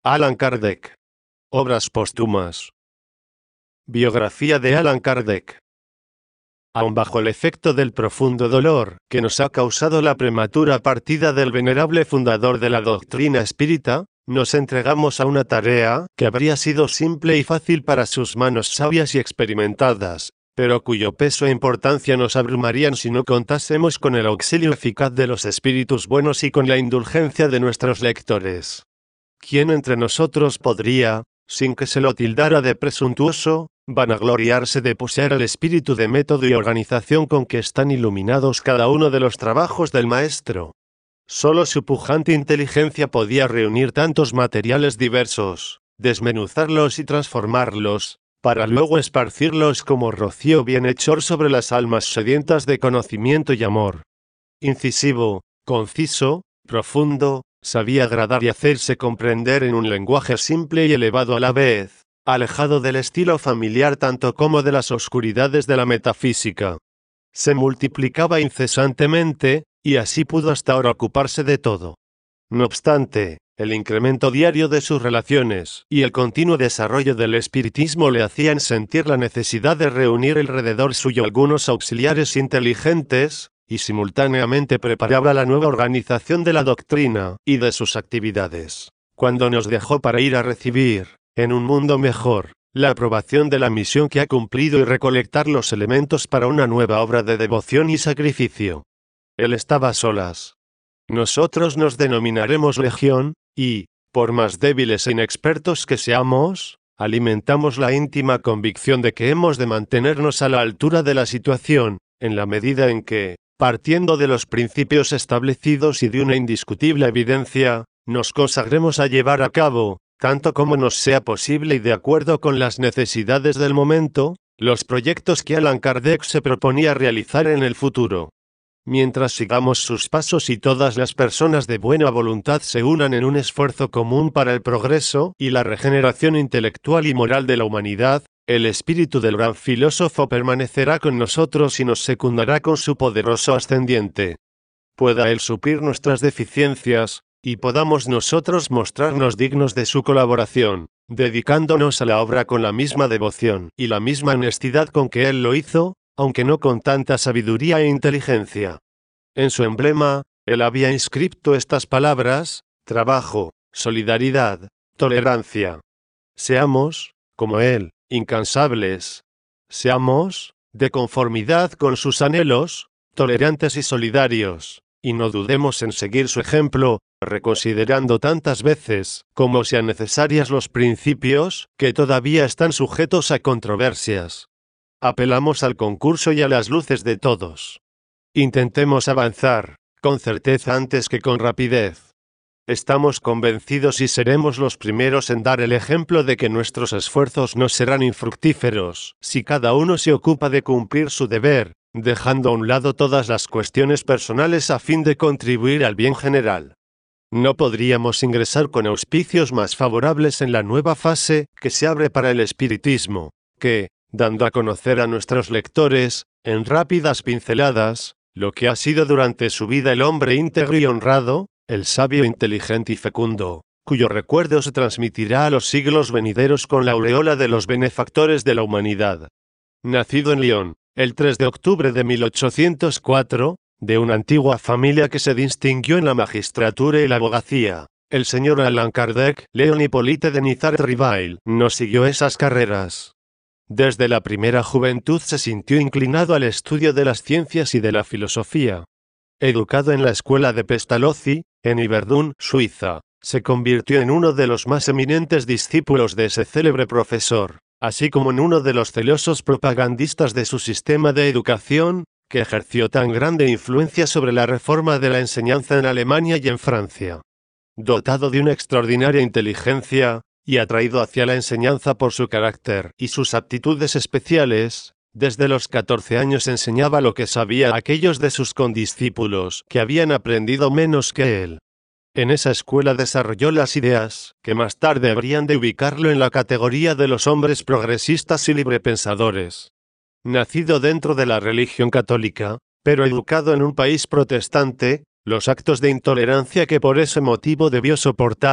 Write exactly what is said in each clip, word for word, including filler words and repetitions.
Allan Kardec. Obras póstumas. Biografía de Allan Kardec. Aun bajo el efecto del profundo dolor que nos ha causado la prematura partida del venerable fundador de la doctrina espírita, nos entregamos a una tarea que habría sido simple y fácil para sus manos sabias y experimentadas, pero cuyo peso e importancia nos abrumarían si no contásemos con el auxilio eficaz de los espíritus buenos y con la indulgencia de nuestros lectores. ¿Quién entre nosotros podría, sin que se lo tildara de presuntuoso, vanagloriarse de poseer el espíritu de método y organización con que están iluminados cada uno de los trabajos del maestro? Solo su pujante inteligencia podía reunir tantos materiales diversos, desmenuzarlos y transformarlos, para luego esparcirlos como rocío bienhechor sobre las almas sedientas de conocimiento y amor. Incisivo, conciso, profundo, sabía agradar y hacerse comprender en un lenguaje simple y elevado a la vez, alejado del estilo familiar tanto como de las oscuridades de la metafísica. Se multiplicaba incesantemente, y así pudo hasta ahora ocuparse de todo. No obstante, el incremento diario de sus relaciones y el continuo desarrollo del espiritismo le hacían sentir la necesidad de reunir alrededor suyo algunos auxiliares inteligentes, y simultáneamente preparaba la nueva organización de la doctrina y de sus actividades, cuando nos dejó para ir a recibir, en un mundo mejor, la aprobación de la misión que ha cumplido y recolectar los elementos para una nueva obra de devoción y sacrificio. Él estaba a solas. Nosotros nos denominaremos Legión, y, por más débiles e inexpertos que seamos, alimentamos la íntima convicción de que hemos de mantenernos a la altura de la situación, en la medida en que, partiendo de los principios establecidos y de una indiscutible evidencia, nos consagremos a llevar a cabo, tanto como nos sea posible y de acuerdo con las necesidades del momento, los proyectos que Allan Kardec se proponía realizar en el futuro. Mientras sigamos sus pasos y todas las personas de buena voluntad se unan en un esfuerzo común para el progreso y la regeneración intelectual y moral de la humanidad, el espíritu del gran filósofo permanecerá con nosotros y nos secundará con su poderoso ascendiente. Pueda él suplir nuestras deficiencias, y podamos nosotros mostrarnos dignos de su colaboración, dedicándonos a la obra con la misma devoción y la misma honestidad con que él lo hizo, aunque no con tanta sabiduría e inteligencia. En su emblema, él había inscrito estas palabras: trabajo, solidaridad, tolerancia. Seamos, como él, incansables. Seamos, de conformidad con sus anhelos, tolerantes y solidarios, y no dudemos en seguir su ejemplo, reconsiderando tantas veces como sean necesarias los principios que todavía están sujetos a controversias. Apelamos al concurso y a las luces de todos. Intentemos avanzar, con certeza antes que con rapidez. Estamos convencidos y seremos los primeros en dar el ejemplo de que nuestros esfuerzos no serán infructíferos si cada uno se ocupa de cumplir su deber, dejando a un lado todas las cuestiones personales a fin de contribuir al bien general. No podríamos ingresar con auspicios más favorables en la nueva fase que se abre para el espiritismo, que, dando a conocer a nuestros lectores, en rápidas pinceladas, lo que ha sido durante su vida el hombre íntegro y honrado, el sabio inteligente y fecundo, cuyo recuerdo se transmitirá a los siglos venideros con la aureola de los benefactores de la humanidad. Nacido en Lyon, el tres de octubre de mil ochocientos cuatro, de una antigua familia que se distinguió en la magistratura y la abogacía, el señor Allan Kardec, Léon Hippolyte de Nizar-Rivail, no siguió esas carreras. Desde la primera juventud se sintió inclinado al estudio de las ciencias y de la filosofía. Educado en la escuela de Pestalozzi, en Yverdun, Suiza, se convirtió en uno de los más eminentes discípulos de ese célebre profesor, así como en uno de los celosos propagandistas de su sistema de educación, que ejerció tan grande influencia sobre la reforma de la enseñanza en Alemania y en Francia. Dotado de una extraordinaria inteligencia, y atraído hacia la enseñanza por su carácter y sus aptitudes especiales, desde los catorce años enseñaba lo que sabía a aquellos de sus condiscípulos que habían aprendido menos que él. En esa escuela desarrolló las ideas que más tarde habrían de ubicarlo en la categoría de los hombres progresistas y librepensadores. Nacido dentro de la religión católica, pero educado en un país protestante, los actos de intolerancia que por ese motivo debió soportar,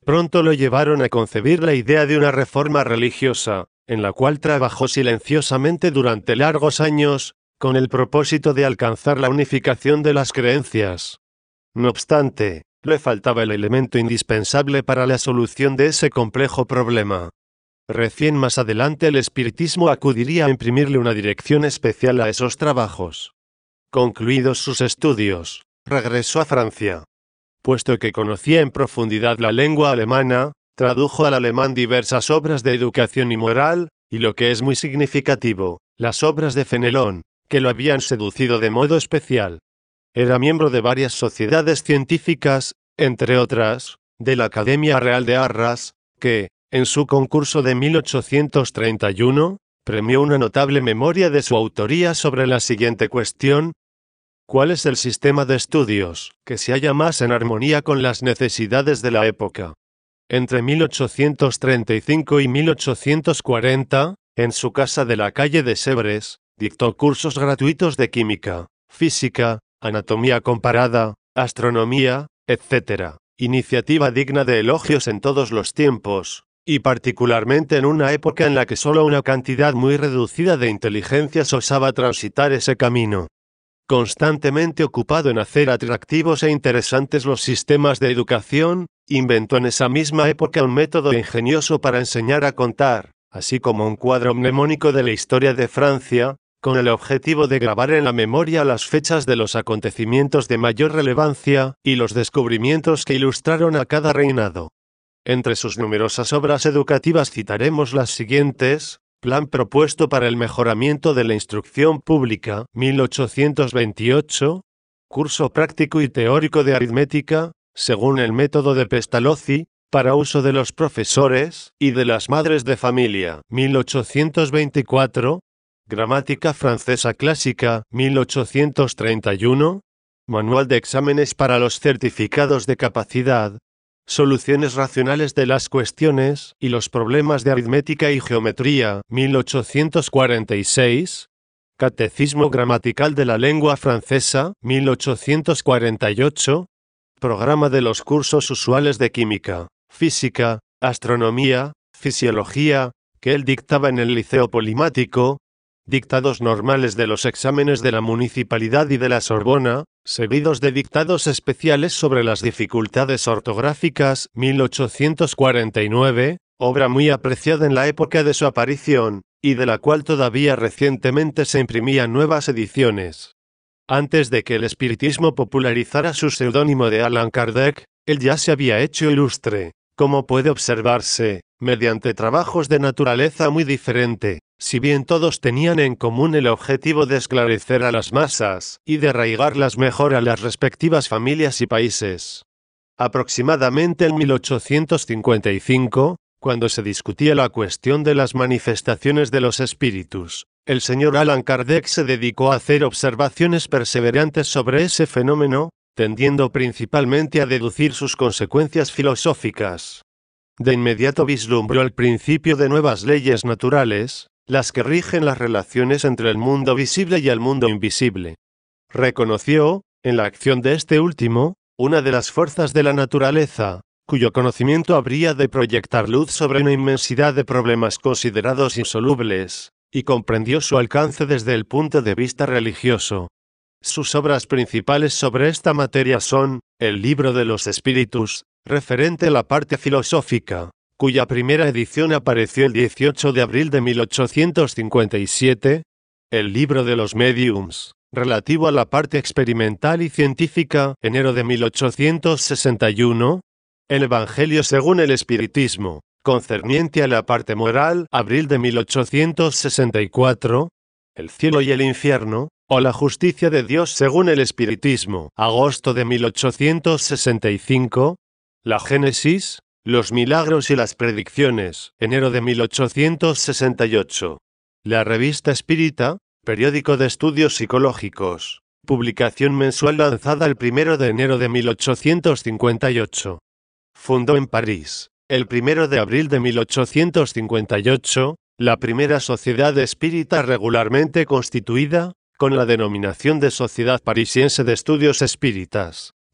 pronto lo llevaron a concebir la idea de una reforma religiosa, en la cual trabajó silenciosamente durante largos años, con el propósito de alcanzar la unificación de las creencias. No obstante, le faltaba el elemento indispensable para la solución de ese complejo problema. Recién más adelante el espiritismo acudiría a imprimirle una dirección especial a esos trabajos. Concluidos sus estudios, regresó a Francia. Puesto que conocía en profundidad la lengua alemana, tradujo al alemán diversas obras de educación y moral, y lo que es muy significativo, las obras de Fenelón, que lo habían seducido de modo especial. Era miembro de varias sociedades científicas, entre otras, de la Academia Real de Arras, que, en su concurso de mil ochocientos treinta y uno, premió una notable memoria de su autoría sobre la siguiente cuestión: ¿cuál es el sistema de estudios que se halla más en armonía con las necesidades de la época? Entre mil ochocientos treinta y cinco y mil ochocientos cuarenta, en su casa de la calle de Sèvres, dictó cursos gratuitos de química, física, anatomía comparada, astronomía, etcétera, iniciativa digna de elogios en todos los tiempos, y particularmente en una época en la que solo una cantidad muy reducida de inteligencias osaba transitar ese camino. Constantemente ocupado en hacer atractivos e interesantes los sistemas de educación, inventó en esa misma época un método ingenioso para enseñar a contar, así como un cuadro mnemónico de la historia de Francia, con el objetivo de grabar en la memoria las fechas de los acontecimientos de mayor relevancia y los descubrimientos que ilustraron a cada reinado. Entre sus numerosas obras educativas citaremos las siguientes: Plan propuesto para el mejoramiento de la instrucción pública, mil ochocientos veintiocho, Curso práctico y teórico de aritmética, según el método de Pestalozzi, para uso de los profesores y de las madres de familia, mil ochocientos veinticuatro, Gramática francesa clásica, mil ochocientos treinta y uno, Manual de exámenes para los certificados de capacidad, Soluciones racionales de las cuestiones y los problemas de aritmética y geometría, mil ochocientos cuarenta y seis, Catecismo gramatical de la lengua francesa, mil ochocientos cuarenta y ocho, Programa de los cursos usuales de química, física, astronomía, fisiología, que él dictaba en el Liceo Polimático, Dictados normales de los exámenes de la Municipalidad y de la Sorbona, seguidos de dictados especiales sobre las dificultades ortográficas, mil ochocientos cuarenta y nueve, obra muy apreciada en la época de su aparición, y de la cual todavía recientemente se imprimían nuevas ediciones. Antes de que el espiritismo popularizara su seudónimo de Allan Kardec, él ya se había hecho ilustre, como puede observarse, mediante trabajos de naturaleza muy diferente, si bien todos tenían en común el objetivo de esclarecer a las masas y de arraigarlas mejor a las respectivas familias y países. Aproximadamente en mil ochocientos cincuenta y cinco, cuando se discutía la cuestión de las manifestaciones de los espíritus, el señor Allan Kardec se dedicó a hacer observaciones perseverantes sobre ese fenómeno, tendiendo principalmente a deducir sus consecuencias filosóficas. De inmediato vislumbró el principio de nuevas leyes naturales, las que rigen las relaciones entre el mundo visible y el mundo invisible. Reconoció, en la acción de este último, una de las fuerzas de la naturaleza, cuyo conocimiento habría de proyectar luz sobre una inmensidad de problemas considerados insolubles, y comprendió su alcance desde el punto de vista religioso. Sus obras principales sobre esta materia son, el Libro de los Espíritus, referente a la parte filosófica, cuya primera edición apareció el dieciocho de abril de mil ochocientos cincuenta y siete, el Libro de los Mediums, relativo a la parte experimental y científica, enero de mil ochocientos sesenta y uno, el Evangelio según el Espiritismo, concerniente a la parte moral, abril de mil ochocientos sesenta y cuatro, el Cielo y el Infierno, o la Justicia de Dios según el Espiritismo, agosto de mil ochocientos sesenta y cinco, la Génesis, los milagros y las predicciones, enero de mil ochocientos sesenta y ocho. La Revista Espírita, periódico de estudios psicológicos, publicación mensual lanzada el primero de enero de mil ochocientos cincuenta y ocho. Fundó en París, el primero de abril de mil ochocientos cincuenta y ocho, la primera sociedad espírita regularmente constituida, con la denominación de Sociedad Parisiense de Estudios Espíritas,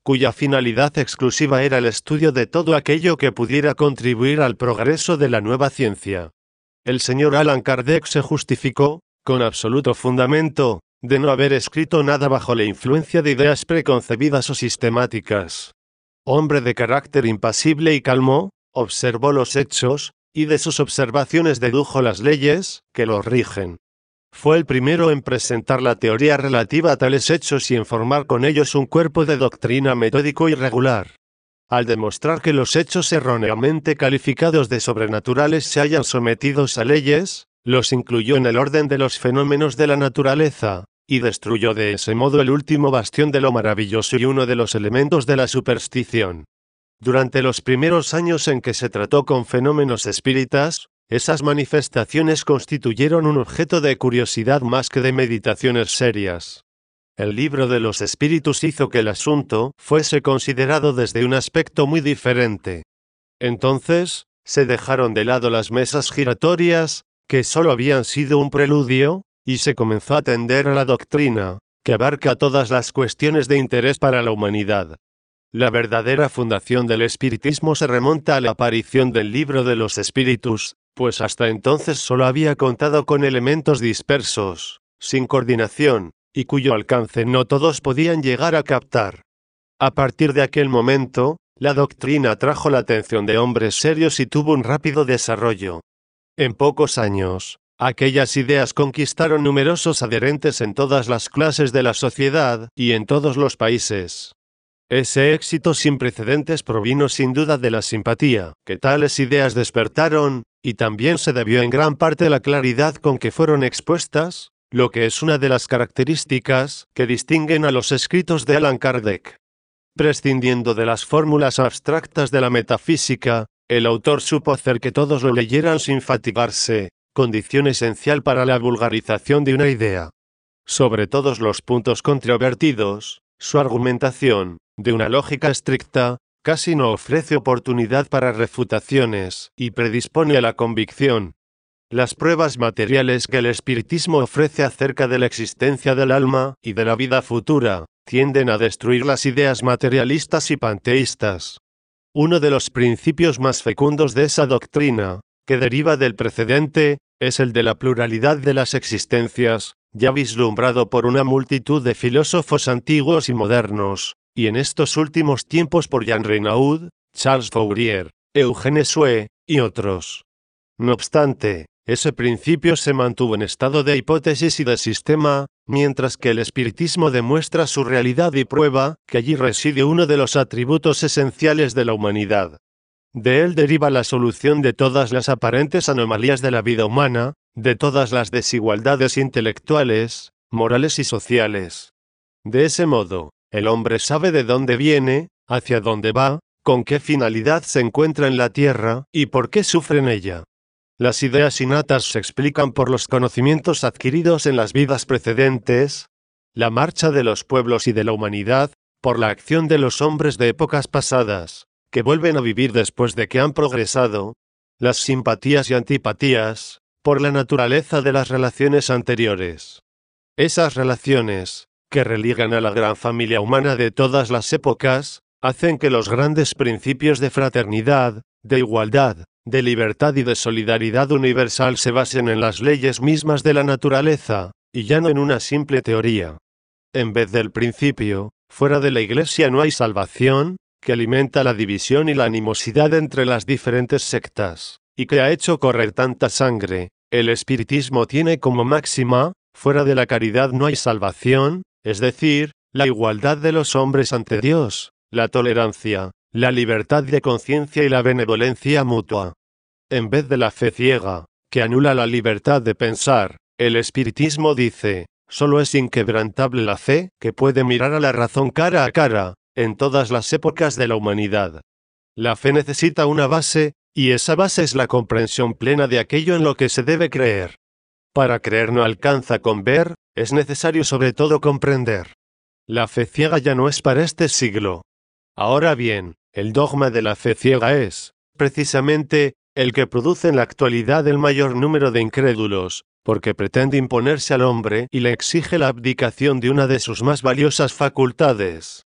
cuya finalidad exclusiva era el estudio de todo aquello que pudiera contribuir al progreso de la nueva ciencia. El señor Allan Kardec se justificó, con absoluto fundamento, de no haber escrito nada bajo la influencia de ideas preconcebidas o sistemáticas. Hombre de carácter impasible y calmo, observó los hechos, y de sus observaciones dedujo las leyes que los rigen. Fue el primero en presentar la teoría relativa a tales hechos y en formar con ellos un cuerpo de doctrina metódico y regular. Al demostrar que los hechos erróneamente calificados de sobrenaturales se hallan sometidos a leyes, los incluyó en el orden de los fenómenos de la naturaleza, y destruyó de ese modo el último bastión de lo maravilloso y uno de los elementos de la superstición. Durante los primeros años en que se trató con fenómenos espíritas, esas manifestaciones constituyeron un objeto de curiosidad más que de meditaciones serias. El libro de los espíritus hizo que el asunto fuese considerado desde un aspecto muy diferente. Entonces, se dejaron de lado las mesas giratorias, que solo habían sido un preludio, y se comenzó a atender a la doctrina, que abarca todas las cuestiones de interés para la humanidad. La verdadera fundación del espiritismo se remonta a la aparición del libro de los espíritus, pues hasta entonces solo había contado con elementos dispersos, sin coordinación, y cuyo alcance no todos podían llegar a captar. A partir de aquel momento, la doctrina atrajo la atención de hombres serios y tuvo un rápido desarrollo. En pocos años, aquellas ideas conquistaron numerosos adherentes en todas las clases de la sociedad y en todos los países. Ese éxito sin precedentes provino sin duda de la simpatía que tales ideas despertaron, y también se debió en gran parte a la claridad con que fueron expuestas, lo que es una de las características que distinguen a los escritos de Allan Kardec. Prescindiendo de las fórmulas abstractas de la metafísica, el autor supo hacer que todos lo leyeran sin fatigarse, condición esencial para la vulgarización de una idea. Sobre todos los puntos controvertidos, su argumentación, de una lógica estricta, casi no ofrece oportunidad para refutaciones, y predispone a la convicción. Las pruebas materiales que el espiritismo ofrece acerca de la existencia del alma y de la vida futura, tienden a destruir las ideas materialistas y panteístas. Uno de los principios más fecundos de esa doctrina, que deriva del precedente, es el de la pluralidad de las existencias, ya vislumbrado por una multitud de filósofos antiguos y modernos, y en estos últimos tiempos por Jean Renaud, Charles Fourier, Eugène Sue, y otros. No obstante, ese principio se mantuvo en estado de hipótesis y de sistema, mientras que el espiritismo demuestra su realidad y prueba que allí reside uno de los atributos esenciales de la humanidad. De él deriva la solución de todas las aparentes anomalías de la vida humana, de todas las desigualdades intelectuales, morales y sociales. De ese modo, el hombre sabe de dónde viene, hacia dónde va, con qué finalidad se encuentra en la tierra, y por qué sufre en ella. Las ideas innatas se explican por los conocimientos adquiridos en las vidas precedentes, la marcha de los pueblos y de la humanidad, por la acción de los hombres de épocas pasadas, que vuelven a vivir después de que han progresado, las simpatías y antipatías, por la naturaleza de las relaciones anteriores. Esas relaciones, que religan a la gran familia humana de todas las épocas, hacen que los grandes principios de fraternidad, de igualdad, de libertad y de solidaridad universal se basen en las leyes mismas de la naturaleza, y ya no en una simple teoría. En vez del principio, fuera de la Iglesia no hay salvación, que alimenta la división y la animosidad entre las diferentes sectas, y que ha hecho correr tanta sangre. El espiritismo tiene como máxima, fuera de la caridad no hay salvación, es decir, la igualdad de los hombres ante Dios, la tolerancia, la libertad de conciencia y la benevolencia mutua. En vez de la fe ciega, que anula la libertad de pensar, el espiritismo dice, solo es inquebrantable la fe que puede mirar a la razón cara a cara, en todas las épocas de la humanidad. La fe necesita una base, y esa base es la comprensión plena de aquello en lo que se debe creer. Para creer no alcanza con ver, es necesario sobre todo comprender. La fe ciega ya no es para este siglo. Ahora bien, el dogma de la fe ciega es, precisamente, el que produce en la actualidad el mayor número de incrédulos, porque pretende imponerse al hombre y le exige la abdicación de una de sus más valiosas facultades,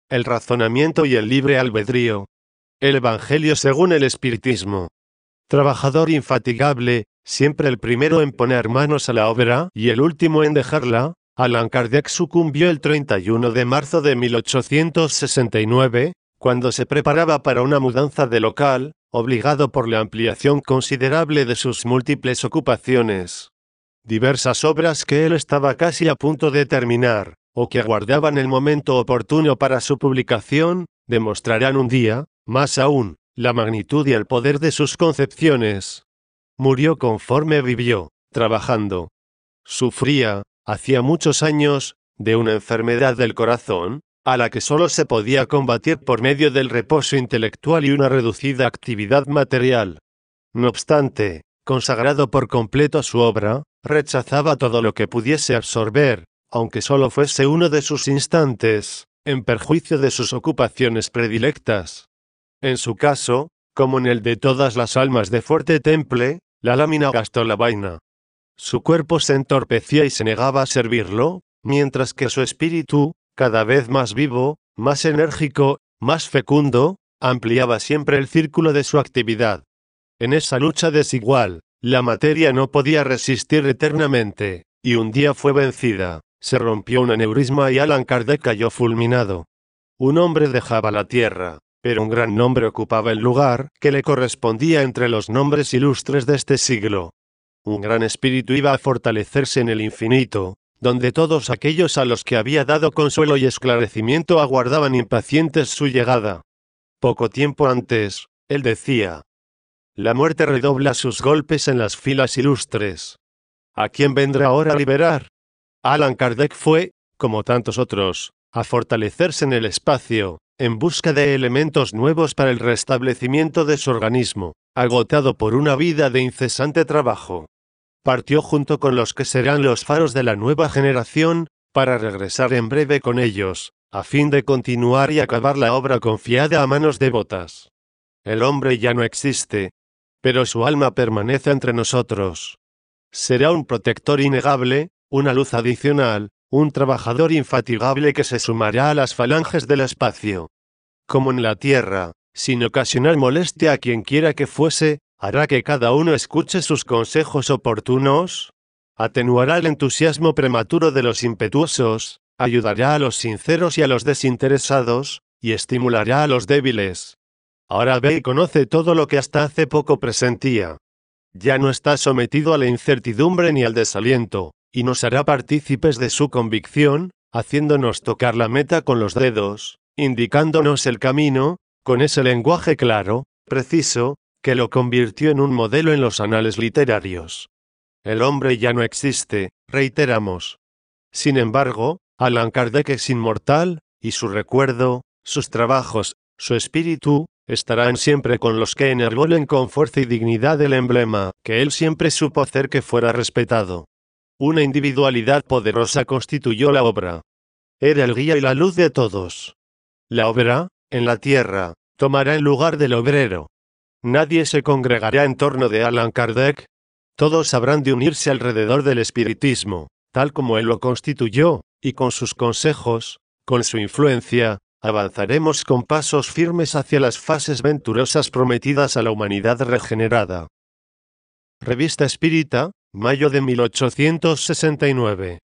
el razonamiento y el libre albedrío. El Evangelio según el Espiritismo. Trabajador infatigable, siempre el primero en poner manos a la obra y el último en dejarla, Allan Kardec sucumbió el treinta y uno de marzo de mil ochocientos sesenta y nueve, cuando se preparaba para una mudanza de local, obligado por la ampliación considerable de sus múltiples ocupaciones. Diversas obras que él estaba casi a punto de terminar, o que aguardaban el momento oportuno para su publicación, demostrarán un día, más aún, la magnitud y el poder de sus concepciones. Murió conforme vivió, trabajando. Sufría, hacía muchos años, de una enfermedad del corazón, a la que solo se podía combatir por medio del reposo intelectual y una reducida actividad material. No obstante, consagrado por completo a su obra, rechazaba todo lo que pudiese absorber, aunque solo fuese uno de sus instantes, en perjuicio de sus ocupaciones predilectas. En su caso, como en el de todas las almas de fuerte temple, la lámina gastó la vaina. Su cuerpo se entorpecía y se negaba a servirlo, mientras que su espíritu, cada vez más vivo, más enérgico, más fecundo, ampliaba siempre el círculo de su actividad. En esa lucha desigual, la materia no podía resistir eternamente, y un día fue vencida, se rompió un aneurisma y Allan Kardec cayó fulminado. Un hombre dejaba la tierra, pero un gran nombre ocupaba el lugar que le correspondía entre los nombres ilustres de este siglo. Un gran espíritu iba a fortalecerse en el infinito, donde todos aquellos a los que había dado consuelo y esclarecimiento aguardaban impacientes su llegada. Poco tiempo antes, él decía: la muerte redobla sus golpes en las filas ilustres. ¿A quién vendrá ahora a liberar? Allan Kardec fue, como tantos otros, a fortalecerse en el espacio, en busca de elementos nuevos para el restablecimiento de su organismo, agotado por una vida de incesante trabajo. Partió junto con los que serán los faros de la nueva generación, para regresar en breve con ellos, a fin de continuar y acabar la obra confiada a manos devotas. El hombre ya no existe, pero su alma permanece entre nosotros. Será un protector innegable, una luz adicional, un trabajador infatigable que se sumará a las falanges del espacio. Como en la tierra, sin ocasionar molestia a quien quiera que fuese, hará que cada uno escuche sus consejos oportunos, atenuará el entusiasmo prematuro de los impetuosos, ayudará a los sinceros y a los desinteresados, y estimulará a los débiles. Ahora ve y conoce todo lo que hasta hace poco presentía. Ya no está sometido a la incertidumbre ni al desaliento, y nos hará partícipes de su convicción, haciéndonos tocar la meta con los dedos, indicándonos el camino, con ese lenguaje claro, preciso, que lo convirtió en un modelo en los anales literarios. El hombre ya no existe, reiteramos. Sin embargo, Allan Kardec es inmortal, y su recuerdo, sus trabajos, su espíritu, estarán siempre con los que enarbolen con fuerza y dignidad el emblema que él siempre supo hacer que fuera respetado. Una individualidad poderosa constituyó la obra. Era el guía y la luz de todos. La obra, en la tierra, tomará el lugar del obrero. Nadie se congregará en torno de Allan Kardec. Todos habrán de unirse alrededor del espiritismo, tal como él lo constituyó, y con sus consejos, con su influencia, avanzaremos con pasos firmes hacia las fases venturosas prometidas a la humanidad regenerada. Revista Espírita, mayo de mil ochocientos sesenta y nueve.